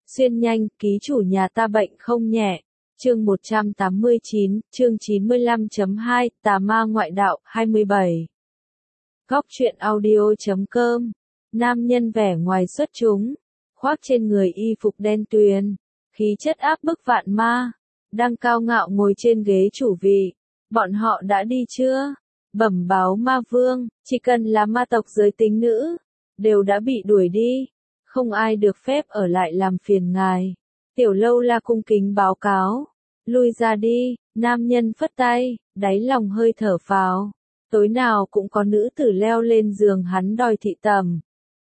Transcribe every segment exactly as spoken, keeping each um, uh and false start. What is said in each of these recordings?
Xuyên nhanh, ký chủ nhà ta bệnh không nhẹ. Chương một trăm tám mươi chín, chương chín mươi lăm chấm hai, Tà ma ngoại đạo, hai mươi bảy. Góc truyện audio chấm com. Nam nhân vẻ ngoài xuất chúng, khoác trên người y phục đen tuyền, khí chất áp bức vạn ma, đang cao ngạo ngồi trên ghế chủ vị. Bọn họ đã đi chưa? Bẩm báo ma vương, chỉ cần là ma tộc giới tính nữ, đều đã bị đuổi đi, không ai được phép ở lại làm phiền ngài. Tiểu Lâu La cung kính báo cáo. Lui ra đi, nam nhân phất tay, đáy lòng hơi thở phào. Tối nào cũng có nữ tử leo lên giường hắn đòi thị tầm.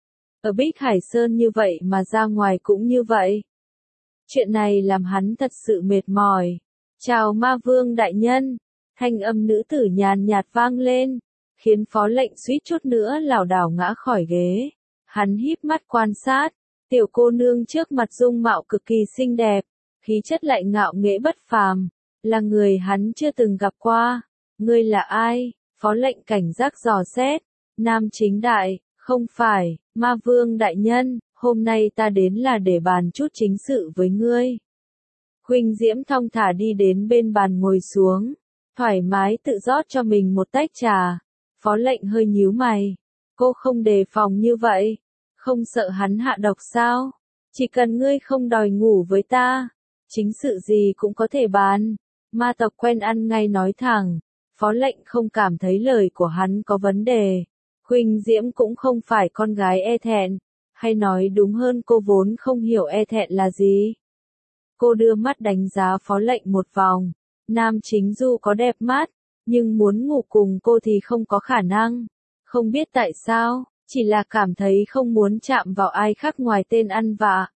Ở Bích Hải Sơn như vậy mà ra ngoài cũng như vậy. Chuyện này làm hắn thật sự mệt mỏi. Chào ma vương đại nhân, thanh âm nữ tử nhàn nhạt vang lên, khiến phó lệnh suýt chút nữa lảo đảo ngã khỏi ghế. Hắn híp mắt quan sát, tiểu cô nương trước mặt dung mạo cực kỳ xinh đẹp, khí chất lại ngạo nghễ bất phàm, là người hắn chưa từng gặp qua. Ngươi là ai? Phó lệnh cảnh giác dò xét. Nam chính đại, không phải, ma vương đại nhân, hôm nay ta đến là để bàn chút chính sự với ngươi. Huỳnh Diễm thong thả đi đến bên bàn ngồi xuống, thoải mái tự rót cho mình một tách trà. Phó lệnh hơi nhíu mày, cô không đề phòng như vậy, không sợ hắn hạ độc sao? Chỉ cần ngươi không đòi ngủ với ta, chính sự gì cũng có thể bàn. Ma tộc quen ăn ngay nói thẳng, phó lệnh không cảm thấy lời của hắn có vấn đề. Huỳnh Diễm cũng không phải con gái e thẹn, hay nói đúng hơn cô vốn không hiểu e thẹn là gì. Cô đưa mắt đánh giá phó lệnh một vòng. Nam chính dù có đẹp mắt, nhưng muốn ngủ cùng cô thì không có khả năng. Không biết tại sao, chỉ là cảm thấy không muốn chạm vào ai khác ngoài tên ăn vạ.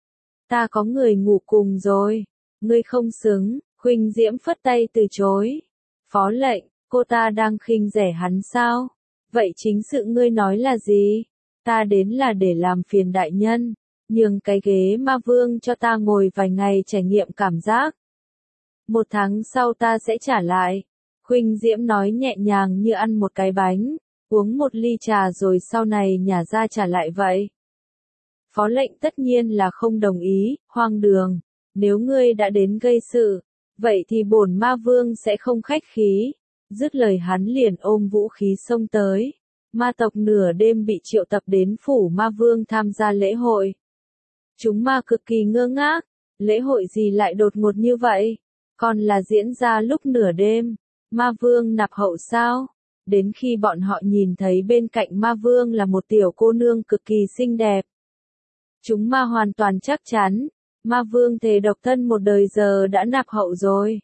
Ta có người ngủ cùng rồi, ngươi không xứng. Huỳnh Diễm phất tay từ chối. Phó lệnh, cô ta đang khinh rẻ hắn sao? Vậy chính sự ngươi nói là gì? Ta đến là để làm phiền đại nhân, nhường cái ghế ma vương cho ta ngồi vài ngày trải nghiệm cảm giác. Một tháng sau ta sẽ trả lại. Huỳnh Diễm nói nhẹ nhàng như ăn một cái bánh, uống một ly trà rồi sau này nhả ra trả lại vậy. Phó lệnh tất nhiên là không đồng ý, hoang đường. Nếu ngươi đã đến gây sự, vậy thì bổn ma vương sẽ không khách khí. Dứt lời hắn liền ôm vũ khí xông tới. Ma tộc nửa đêm bị triệu tập đến phủ ma vương tham gia lễ hội. Chúng ma cực kỳ ngơ ngác, lễ hội gì lại đột ngột như vậy? Còn là diễn ra lúc nửa đêm. Ma vương nạp hậu sao? Đến khi bọn họ nhìn thấy bên cạnh ma vương là một tiểu cô nương cực kỳ xinh đẹp. Chúng ma hoàn toàn chắc chắn, ma vương thề độc thân một đời giờ đã nạp hậu rồi.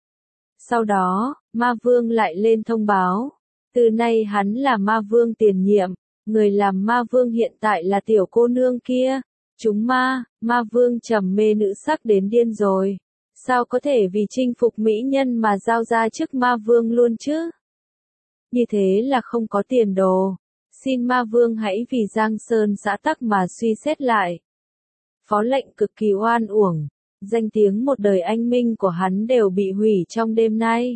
Sau đó, ma vương lại lên thông báo. Từ nay hắn là ma vương tiền nhiệm, người làm ma vương hiện tại là tiểu cô nương kia. Chúng ma, ma vương trầm mê nữ sắc đến điên rồi. Sao có thể vì chinh phục mỹ nhân mà giao ra chức ma vương luôn chứ? Như thế là không có tiền đồ. Xin ma vương hãy vì Giang Sơn xã tắc mà suy xét lại. Phó lệnh cực kỳ oan uổng. Danh tiếng một đời anh minh của hắn đều bị hủy trong đêm nay.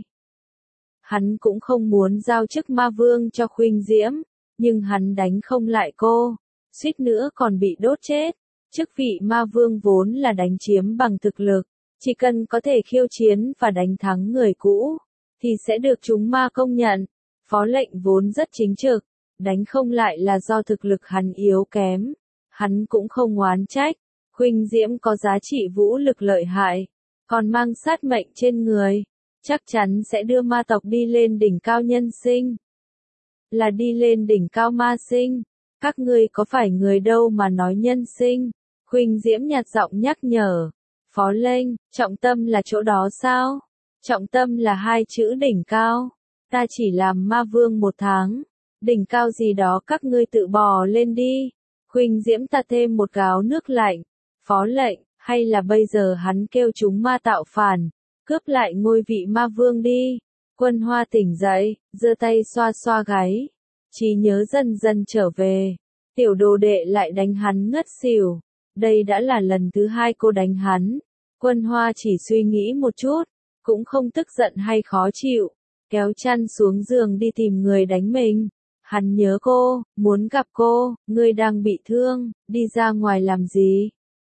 Hắn cũng không muốn giao chức ma vương cho Huỳnh Diễm, nhưng hắn đánh không lại cô, suýt nữa còn bị đốt chết. Chức vị ma vương vốn là đánh chiếm bằng thực lực, chỉ cần có thể khiêu chiến và đánh thắng người cũ, thì sẽ được chúng ma công nhận. Phó lệnh vốn rất chính trực, đánh không lại là do thực lực hắn yếu kém. Hắn cũng không oán trách, Huỳnh Diễm có giá trị vũ lực lợi hại, còn mang sát mệnh trên người, chắc chắn sẽ đưa ma tộc đi lên đỉnh cao nhân sinh. Là đi lên đỉnh cao ma sinh, các ngươi có phải người đâu mà nói nhân sinh? Huỳnh Diễm nhạt giọng nhắc nhở. Phó lệnh, trọng tâm là chỗ đó sao? Trọng tâm là hai chữ đỉnh cao. Ta chỉ làm ma vương một tháng. Đỉnh cao gì đó các ngươi tự bò lên đi. Huỳnh Diễm ta thêm một gáo nước lạnh. Phó lệnh, hay là bây giờ hắn kêu chúng ma tạo phản, cướp lại ngôi vị ma vương đi. Quân Hoa tỉnh dậy, giơ tay xoa xoa gáy. Trí nhớ dần dần trở về. Tiểu đồ đệ lại đánh hắn ngất xỉu. Đây đã là lần thứ hai cô đánh hắn. Quân Hoa chỉ suy nghĩ một chút, cũng không tức giận hay khó chịu, kéo chăn xuống giường đi tìm người đánh mình. Hắn nhớ cô, muốn gặp cô, ngươi đang bị thương, đi ra ngoài làm gì?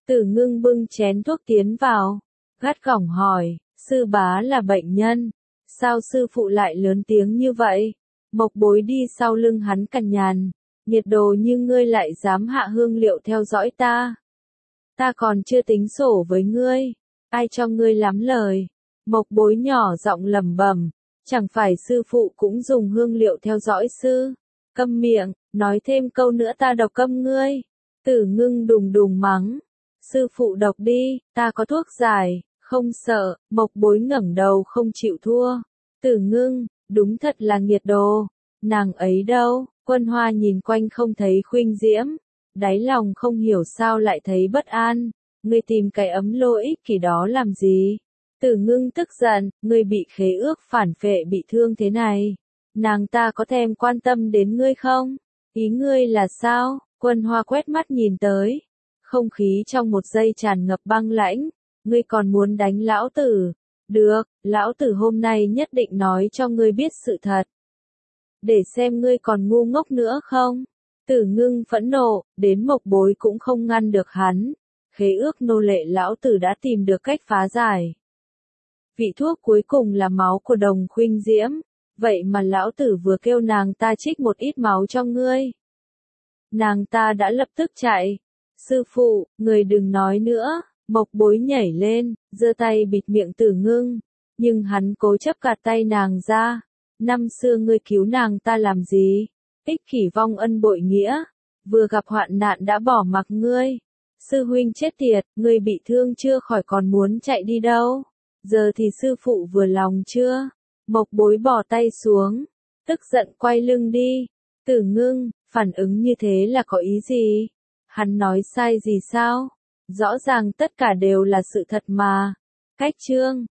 Tử Ngưng bưng chén thuốc tiến vào, gắt gỏng hỏi, sư bá là bệnh nhân, sao sư phụ lại lớn tiếng như vậy? Mộc Bối đi sau lưng hắn cằn nhằn, nhiệt đồ như ngươi lại dám hạ hương liệu theo dõi ta. Ta còn chưa tính sổ với ngươi, ai cho ngươi lắm lời. Mộc Bối nhỏ giọng lẩm bẩm, chẳng phải sư phụ cũng dùng hương liệu theo dõi sư? Câm miệng, nói thêm câu nữa ta độc câm ngươi. Tử Ngưng đùng đùng mắng, sư phụ độc đi, ta có thuốc giải, không sợ. Mộc Bối ngẩng đầu không chịu thua. Tử Ngưng, đúng thật là nghiệt đồ, nàng ấy đâu? Quân Hoa nhìn quanh không thấy Khuynh Diễm, đáy lòng không hiểu sao lại thấy bất an. Ngươi tìm cái ấm lô ích kỷ đó làm gì? Tử Ngưng tức giận, ngươi bị khế ước phản phệ bị thương thế này, nàng ta có thèm quan tâm đến ngươi không? Ý ngươi là sao? Quân Hoa quét mắt nhìn tới, không khí trong một giây tràn ngập băng lãnh. Ngươi còn muốn đánh lão tử? Được, lão tử hôm nay nhất định nói cho ngươi biết sự thật. Để xem ngươi còn ngu ngốc nữa không? Tử Ngưng phẫn nộ, đến Mộc Bối cũng không ngăn được hắn. Khế ước nô lệ lão tử đã tìm được cách phá giải. Vị thuốc cuối cùng là máu của Đồng Khuynh Diễm, vậy mà lão tử vừa kêu nàng ta trích một ít máu cho ngươi. Nàng ta đã lập tức chạy. Sư phụ, người đừng nói nữa. Mộc Bối nhảy lên, giơ tay bịt miệng Tử Ngưng, nhưng hắn cố chấp gạt tay nàng ra. Năm xưa ngươi cứu nàng ta làm gì? Ích kỷ vong ân bội nghĩa, vừa gặp hoạn nạn đã bỏ mặc ngươi. Sư huynh chết tiệt, ngươi bị thương chưa khỏi còn muốn chạy đi đâu? Giờ thì sư phụ vừa lòng chưa? Mộc Bối bỏ tay xuống, tức giận quay lưng đi. Tử Ngưng, phản ứng như thế là có ý gì? Hắn nói sai gì sao? Rõ ràng tất cả đều là sự thật mà. Cách chương